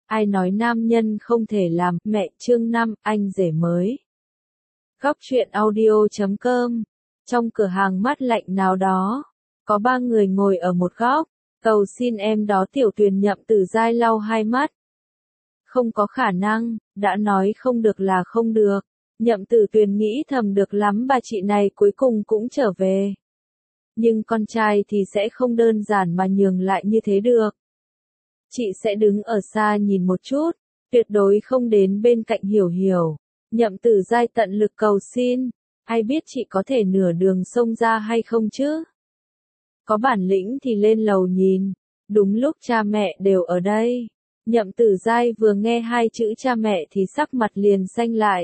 Ai nói nam nhân không thể làm, mẹ chương 5, anh rể mới. Góc truyện audio.com. Trong cửa hàng mát lạnh nào đó, có 3 người ngồi ở một góc, cầu xin em đó. Tiểu Tuyền Nhậm Tử Giai lau hai mắt. Không có khả năng, đã nói không được là không được. Nhậm Tử Tuyền nghĩ thầm được lắm, bà chị này cuối cùng cũng trở về. Nhưng con trai thì sẽ không đơn giản mà nhường lại như thế được. Chị sẽ đứng ở xa nhìn một chút, tuyệt đối không đến bên cạnh Hiểu Hiểu. Nhậm Tử Giai tận lực cầu xin, ai biết chị có thể nửa đường xông ra hay không chứ? Có bản lĩnh thì lên lầu nhìn, đúng lúc cha mẹ đều ở đây. Nhậm Tử Giai vừa nghe hai chữ cha mẹ thì sắc mặt liền xanh lại.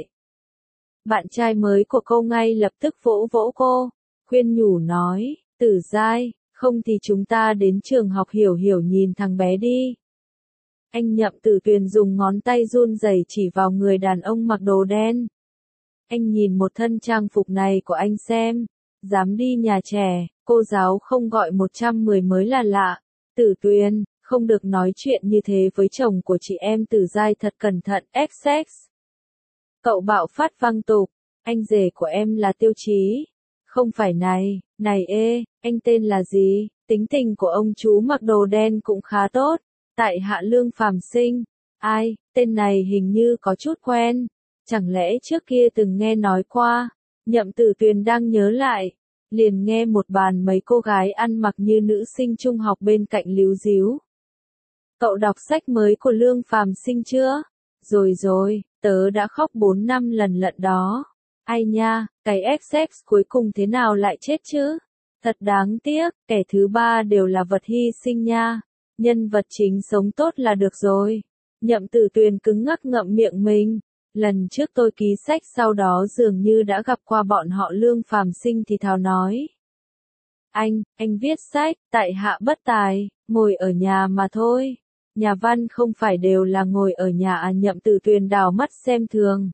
Bạn trai mới của cô ngay lập tức vỗ vỗ cô, khuyên nhủ nói, Tử Giai, không thì chúng ta đến trường học Hiểu Hiểu nhìn thằng bé đi. Anh Nhậm Tử Tuyền dùng ngón tay run rẩy chỉ vào người đàn ông mặc đồ đen. Anh nhìn một thân trang phục này của anh xem, dám đi nhà trẻ, cô giáo không gọi 110 mới là lạ. Tử Tuyền, không được nói chuyện như thế với chồng của chị em. Tử Giai thật cẩn thận, XX. Cậu bạo phát văng tục, anh rể của em là Tiêu Chí. Không phải này, anh tên là gì? Tính tình của ông chú mặc đồ đen cũng khá tốt. Tại hạ Lương Phàm Sinh. Ai, tên này hình như có chút quen. Chẳng lẽ trước kia từng nghe nói qua? Nhậm Tử Tuyền đang nhớ lại. Liền nghe một bàn mấy cô gái ăn mặc như nữ sinh trung học bên cạnh líu díu. Cậu đọc sách mới của Lương Phàm Sinh chưa? Rồi, tớ đã khóc 4-5 lần lận đó. Ai nha, cái XX cuối cùng thế nào lại chết chứ? Thật đáng tiếc, kẻ thứ ba đều là vật hy sinh nha. Nhân vật chính sống tốt là được rồi. Nhậm Tử Tuyền cứng ngắc ngậm miệng mình. Lần trước tôi ký sách sau đó dường như đã gặp qua bọn họ. Lương Phàm Sinh thì thào nói. Anh viết sách, tại hạ bất tài, ngồi ở nhà mà thôi. Nhà văn không phải đều là ngồi ở nhà à? Nhậm Tử Tuyền đảo mắt xem thường.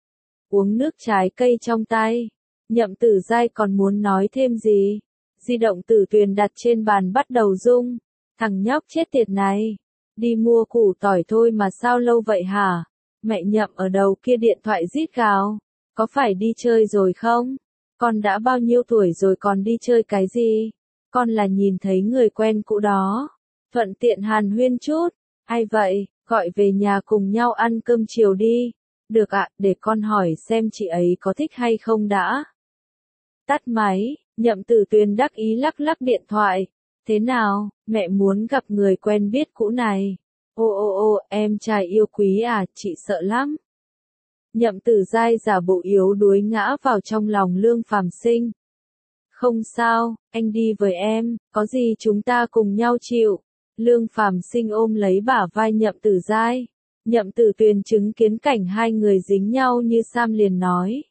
Uống nước trái cây trong tay. Nhậm Tử Giai còn muốn nói thêm gì. Di động Tử Tuyền đặt trên bàn bắt đầu rung. Thằng nhóc chết tiệt này. Đi mua củ tỏi thôi mà sao lâu vậy hả? Mẹ Nhậm ở đầu kia điện thoại rít gào. Có phải đi chơi rồi không? Con đã bao nhiêu tuổi rồi còn đi chơi cái gì? Con là nhìn thấy người quen cũ đó. Thuận tiện hàn huyên chút. Ai vậy? Gọi về nhà cùng nhau ăn cơm chiều đi. Được ạ, để con hỏi xem chị ấy có thích hay không đã. Tắt máy, Nhậm Tử Tuyền đắc ý lắc lắc điện thoại. Thế nào, mẹ muốn gặp người quen biết cũ này. Ô, em trai yêu quý à, chị sợ lắm. Nhậm Tử Giai giả bộ yếu đuối ngã vào trong lòng Lương Phàm Sinh. Không sao, anh đi với em, có gì chúng ta cùng nhau chịu. Lương Phàm Sinh ôm lấy bả vai Nhậm Tử Giai. Nhậm Tử Tuyền chứng kiến cảnh hai người dính nhau như Sam liền nói.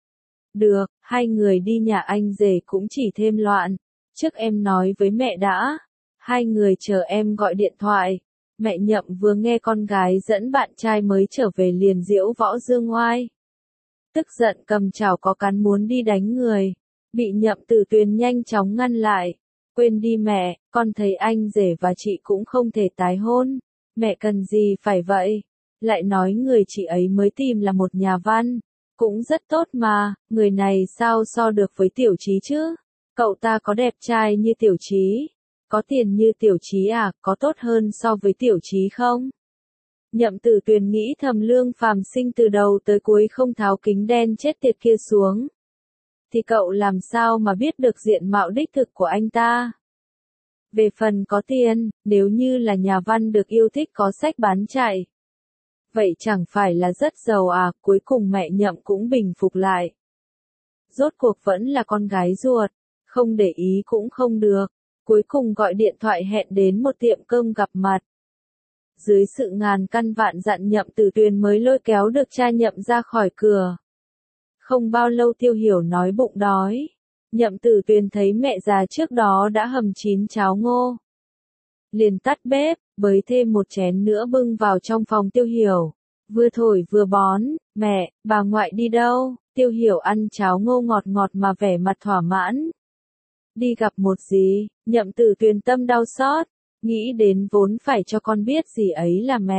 Được, hai người đi nhà anh rể cũng chỉ thêm loạn. Trước em nói với mẹ đã. Hai người chờ em gọi điện thoại. Mẹ Nhậm vừa nghe con gái dẫn bạn trai mới trở về liền diễu võ dương oai. Tức giận cầm chảo có cán muốn đi đánh người. Bị Nhậm Tử Tuyền nhanh chóng ngăn lại. Quên đi mẹ, con thấy anh rể và chị cũng không thể tái hôn. Mẹ cần gì phải vậy? Lại nói người chị ấy mới tìm là một nhà văn. Cũng rất tốt mà, người này sao so được với Tiểu Chí chứ? Cậu ta có đẹp trai như Tiểu Chí? Có tiền như Tiểu Chí à? Có tốt hơn so với Tiểu Chí không? Nhậm Tử Tuyền nghĩ thầm. Lương Phàm Sinh từ đầu tới cuối không tháo kính đen chết tiệt kia xuống. Thì cậu làm sao mà biết được diện mạo đích thực của anh ta? Về phần có tiền, nếu như là nhà văn được yêu thích có sách bán chạy. Vậy chẳng phải là rất giàu à? Cuối cùng mẹ Nhậm cũng bình phục lại. Rốt cuộc vẫn là con gái ruột, không để ý cũng không được. Cuối cùng gọi điện thoại hẹn đến một tiệm cơm gặp mặt. Dưới sự ngàn căn vạn dặn Nhậm Tử Tuyền mới lôi kéo được cha Nhậm ra khỏi cửa. Không bao lâu Tiêu Hiểu nói bụng đói. Nhậm Tử Tuyền thấy mẹ già trước đó đã hầm chín cháo ngô. Liền tắt bếp, bới thêm một chén nữa bưng vào trong phòng Tiêu Hiểu. Vừa thổi vừa bón, mẹ, bà ngoại đi đâu? Tiêu Hiểu ăn cháo ngô ngọt ngọt mà vẻ mặt thỏa mãn. Đi gặp một gì? Nhậm Tử Tuyền tâm đau xót, nghĩ đến vốn phải cho con biết gì ấy là mẹ.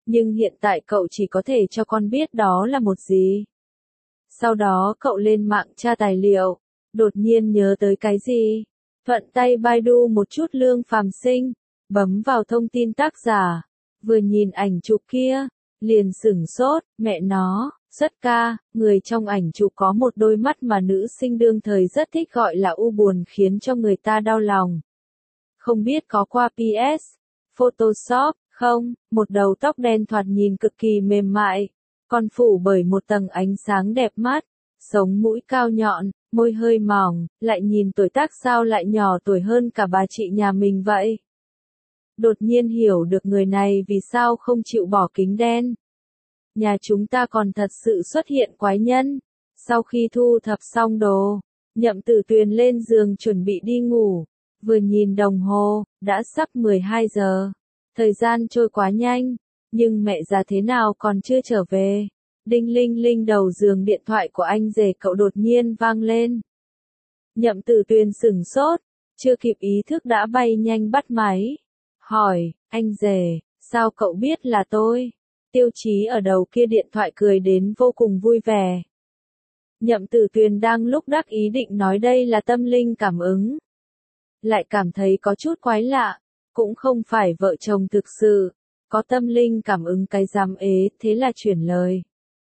nhưng hiện tại cậu chỉ có thể cho con biết đó là một gì. Sau đó cậu lên mạng tra tài liệu, đột nhiên nhớ tới cái gì. Thuận tay Baidu một chút Lương Phàm Sinh, bấm vào thông tin tác giả, vừa nhìn ảnh chụp kia, liền sửng sốt, mẹ nó, rất ca, người trong ảnh chụp có một đôi mắt mà nữ sinh đương thời rất thích gọi là u buồn khiến cho người ta đau lòng. Không biết có qua PS, Photoshop, không, một đầu tóc đen thoạt nhìn cực kỳ mềm mại, còn phủ bởi một tầng ánh sáng đẹp mắt, sống mũi cao nhọn, môi hơi mỏng, lại nhìn tuổi tác sao lại nhỏ tuổi hơn cả bà chị nhà mình vậy. Đột nhiên hiểu được người này vì sao không chịu bỏ kính đen. Nhà chúng ta còn thật sự xuất hiện quái nhân. Sau khi thu thập xong đồ, Nhậm Tử Tuyền lên giường chuẩn bị đi ngủ, vừa nhìn đồng hồ, đã sắp 12 giờ. Thời gian trôi quá nhanh, nhưng mẹ già thế nào còn chưa trở về. Đinh linh linh đầu giường điện thoại của anh rể cậu đột nhiên vang lên. Nhậm Tử Tuyền sửng sốt, chưa kịp ý thức đã bay nhanh bắt máy. Hỏi, anh rể, sao cậu biết là tôi? Tiêu Chí ở đầu kia điện thoại cười đến vô cùng vui vẻ. Nhậm Tử Tuyền đang lúc đắc ý định nói đây là tâm linh cảm ứng. Lại cảm thấy có chút quái lạ, cũng không phải vợ chồng thực sự, có tâm linh cảm ứng cái giám ế, thế là chuyển lời.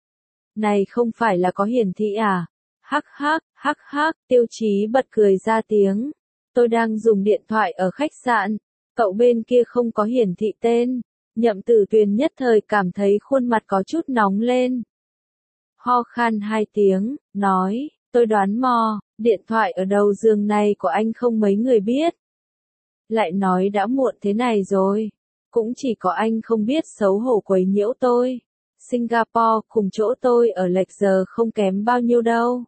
Này không phải là có hiển thị à? Hắc hắc, Tiêu Chí bật cười ra tiếng. Tôi đang dùng điện thoại ở khách sạn, cậu bên kia không có hiển thị tên. Nhậm Tử Tuyền nhất thời cảm thấy khuôn mặt có chút nóng lên. Ho khan 2 tiếng, nói, tôi đoán mò, điện thoại ở đầu giường này của anh không mấy người biết. Lại nói đã muộn thế này rồi, cũng chỉ có anh không biết xấu hổ quấy nhiễu tôi. Singapore cùng chỗ tôi ở lệch giờ không kém bao nhiêu đâu.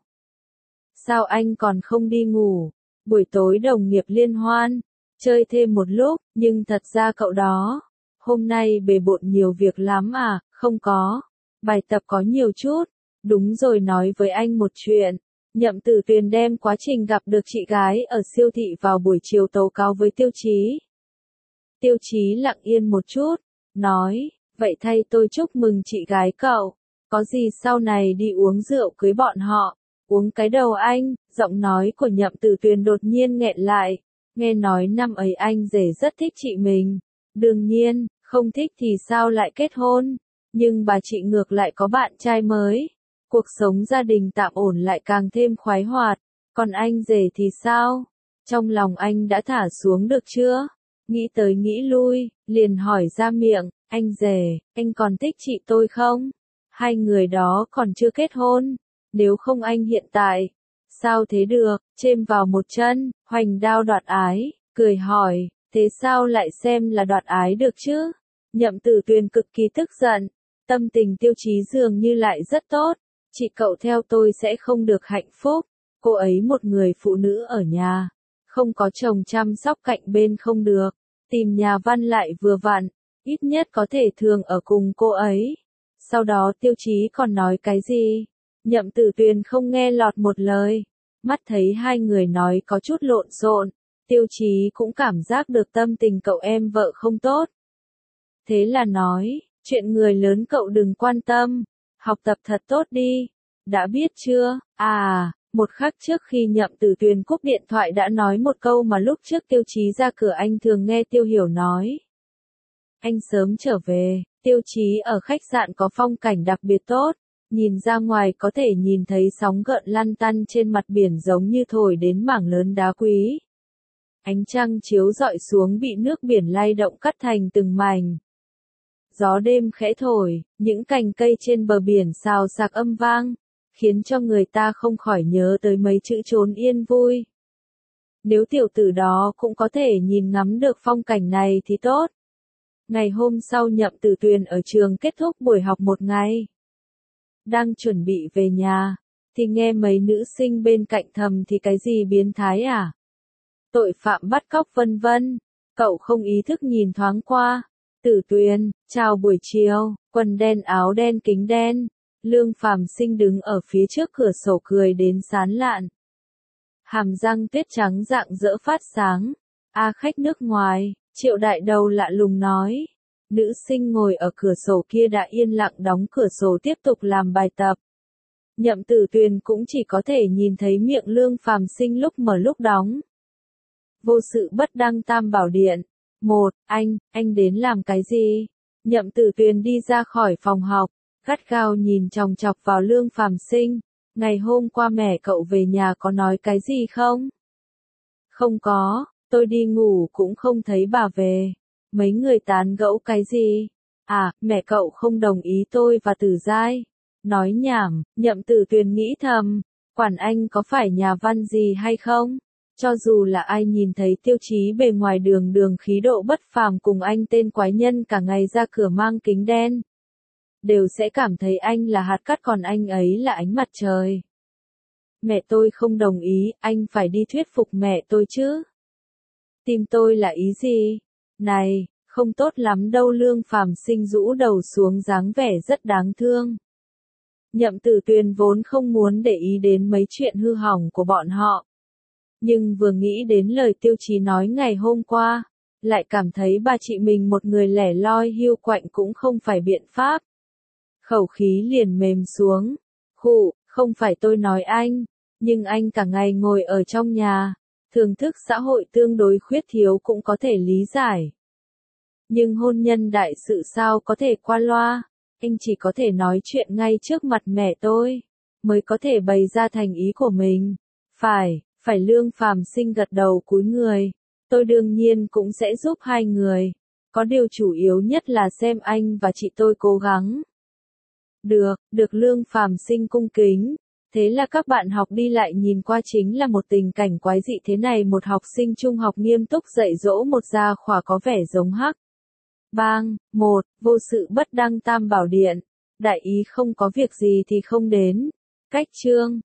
Sao anh còn không đi ngủ? Buổi tối đồng nghiệp liên hoan, chơi thêm một lúc, nhưng thật ra cậu đó, hôm nay bề bộn nhiều việc lắm à? Không có, bài tập có nhiều chút. Đúng rồi, nói với anh một chuyện. Nhậm Tử Tuyền đem quá trình gặp được chị gái ở siêu thị vào buổi chiều tố cáo với Tiêu Chí. Tiêu Chí lặng yên một chút, nói, vậy thay tôi chúc mừng chị gái cậu, có gì sau này đi uống rượu cưới bọn họ. Uống cái đầu anh, giọng nói của Nhậm Tử Tuyền đột nhiên nghẹn lại, nghe nói năm ấy anh rể rất thích chị mình. Đương nhiên, không thích thì sao lại kết hôn, nhưng bà chị ngược lại có bạn trai mới. Cuộc sống gia đình tạm ổn lại càng thêm khoái hoạt, còn anh rể thì sao? Trong lòng anh đã thả xuống được chưa? Nghĩ tới nghĩ lui, liền hỏi ra miệng, anh rể, anh còn thích chị tôi không? Hai người đó còn chưa kết hôn, nếu không anh hiện tại, sao thế được, chêm vào một chân, hoành đao đoạt ái, cười hỏi, thế sao lại xem là đoạt ái được chứ? Nhậm Tử Tuyền cực kỳ tức giận, tâm tình Tiêu Chí dường như lại rất tốt. Chị cậu theo tôi sẽ không được hạnh phúc, cô ấy một người phụ nữ ở nhà, không có chồng chăm sóc cạnh bên không được, tìm nhà văn lại vừa vặn, ít nhất có thể thường ở cùng cô ấy. Sau đó Tiêu Chí còn nói cái gì? Nhậm Tử Tuyền không nghe lọt một lời, mắt thấy hai người nói có chút lộn xộn, Tiêu Chí cũng cảm giác được tâm tình cậu em vợ không tốt. Thế là nói, chuyện người lớn cậu đừng quan tâm. Học tập thật tốt đi, đã biết chưa? À, một khắc trước khi Nhậm Tử Tuyền cúp điện thoại đã nói một câu mà lúc trước Tiêu Chí ra cửa anh thường nghe Tiêu Hiểu nói. Anh sớm trở về, Tiêu Chí ở khách sạn có phong cảnh đặc biệt tốt, nhìn ra ngoài có thể nhìn thấy sóng gợn lăn tăn trên mặt biển giống như thổi đến mảng lớn đá quý. Ánh trăng chiếu rọi xuống bị nước biển lay động cắt thành từng mảnh. Gió đêm khẽ thổi, những cành cây trên bờ biển xào xạc âm vang, khiến cho người ta không khỏi nhớ tới mấy chữ trốn yên vui. Nếu tiểu tử đó cũng có thể nhìn ngắm được phong cảnh này thì tốt. Ngày hôm sau Nhậm Tử Tuyền ở trường kết thúc buổi học một ngày. Đang chuẩn bị về nhà, thì nghe mấy nữ sinh bên cạnh thầm thì cái gì biến thái à? Tội phạm bắt cóc vân vân. Cậu không ý thức nhìn thoáng qua. Tử Tuyền, chào buổi chiều, quần đen áo đen kính đen. Lương Phàm Sinh đứng ở phía trước cửa sổ cười đến sán lạn. Hàm răng tuyết trắng rạng rỡ phát sáng. A khách nước ngoài, Triệu Đại Đầu lạ lùng nói. Nữ sinh ngồi ở cửa sổ kia đã yên lặng đóng cửa sổ tiếp tục làm bài tập. Nhậm Tử Tuyền cũng chỉ có thể nhìn thấy miệng Lương Phàm Sinh lúc mở lúc đóng. Vô sự bất đăng tam bảo điện. Anh đến làm cái gì? Nhậm Tử Tuyền đi ra khỏi phòng học, gắt gao nhìn chòng chọc vào Lương Phàm Sinh. Ngày hôm qua mẹ cậu về nhà có nói cái gì không? Không có, tôi đi ngủ cũng không thấy bà về. Mấy người tán gẫu cái gì? À, mẹ cậu không đồng ý tôi và Tử Giai. Nói nhảm, Nhậm Tử Tuyền nghĩ thầm, quản anh có phải nhà văn gì hay không? Cho dù là ai nhìn thấy Tiêu Chí bề ngoài đường đường khí độ bất phàm cùng anh tên quái nhân cả ngày ra cửa mang kính đen, đều sẽ cảm thấy anh là hạt cát còn anh ấy là ánh mặt trời. Mẹ tôi không đồng ý, anh phải đi thuyết phục mẹ tôi chứ. Tìm tôi là ý gì? Này, không tốt lắm đâu. Lương Phàm Sinh rũ đầu xuống dáng vẻ rất đáng thương. Nhậm Tử Tuyền vốn không muốn để ý đến mấy chuyện hư hỏng của bọn họ. Nhưng vừa nghĩ đến lời Tiêu Chí nói ngày hôm qua, lại cảm thấy bà chị mình một người lẻ loi hiu quạnh cũng không phải biện pháp. Khẩu khí liền mềm xuống. Khụ, không phải tôi nói anh, nhưng anh cả ngày ngồi ở trong nhà, thưởng thức xã hội tương đối khuyết thiếu cũng có thể lý giải. Nhưng hôn nhân đại sự sao có thể qua loa, anh chỉ có thể nói chuyện ngay trước mặt mẹ tôi, mới có thể bày ra thành ý của mình. Phải. Lương Phàm Sinh gật đầu cúi người. Tôi đương nhiên cũng sẽ giúp hai người. Có điều chủ yếu nhất là xem anh và chị tôi cố gắng. Được Lương Phàm Sinh cung kính. Thế là các bạn học đi lại nhìn qua chính là một tình cảnh quái dị thế này. Một học sinh trung học nghiêm túc dạy dỗ một gia khỏa có vẻ giống Hắc. Bang, vô sự bất đăng tam bảo điện. Đại ý không có việc gì thì không đến. Cách chương.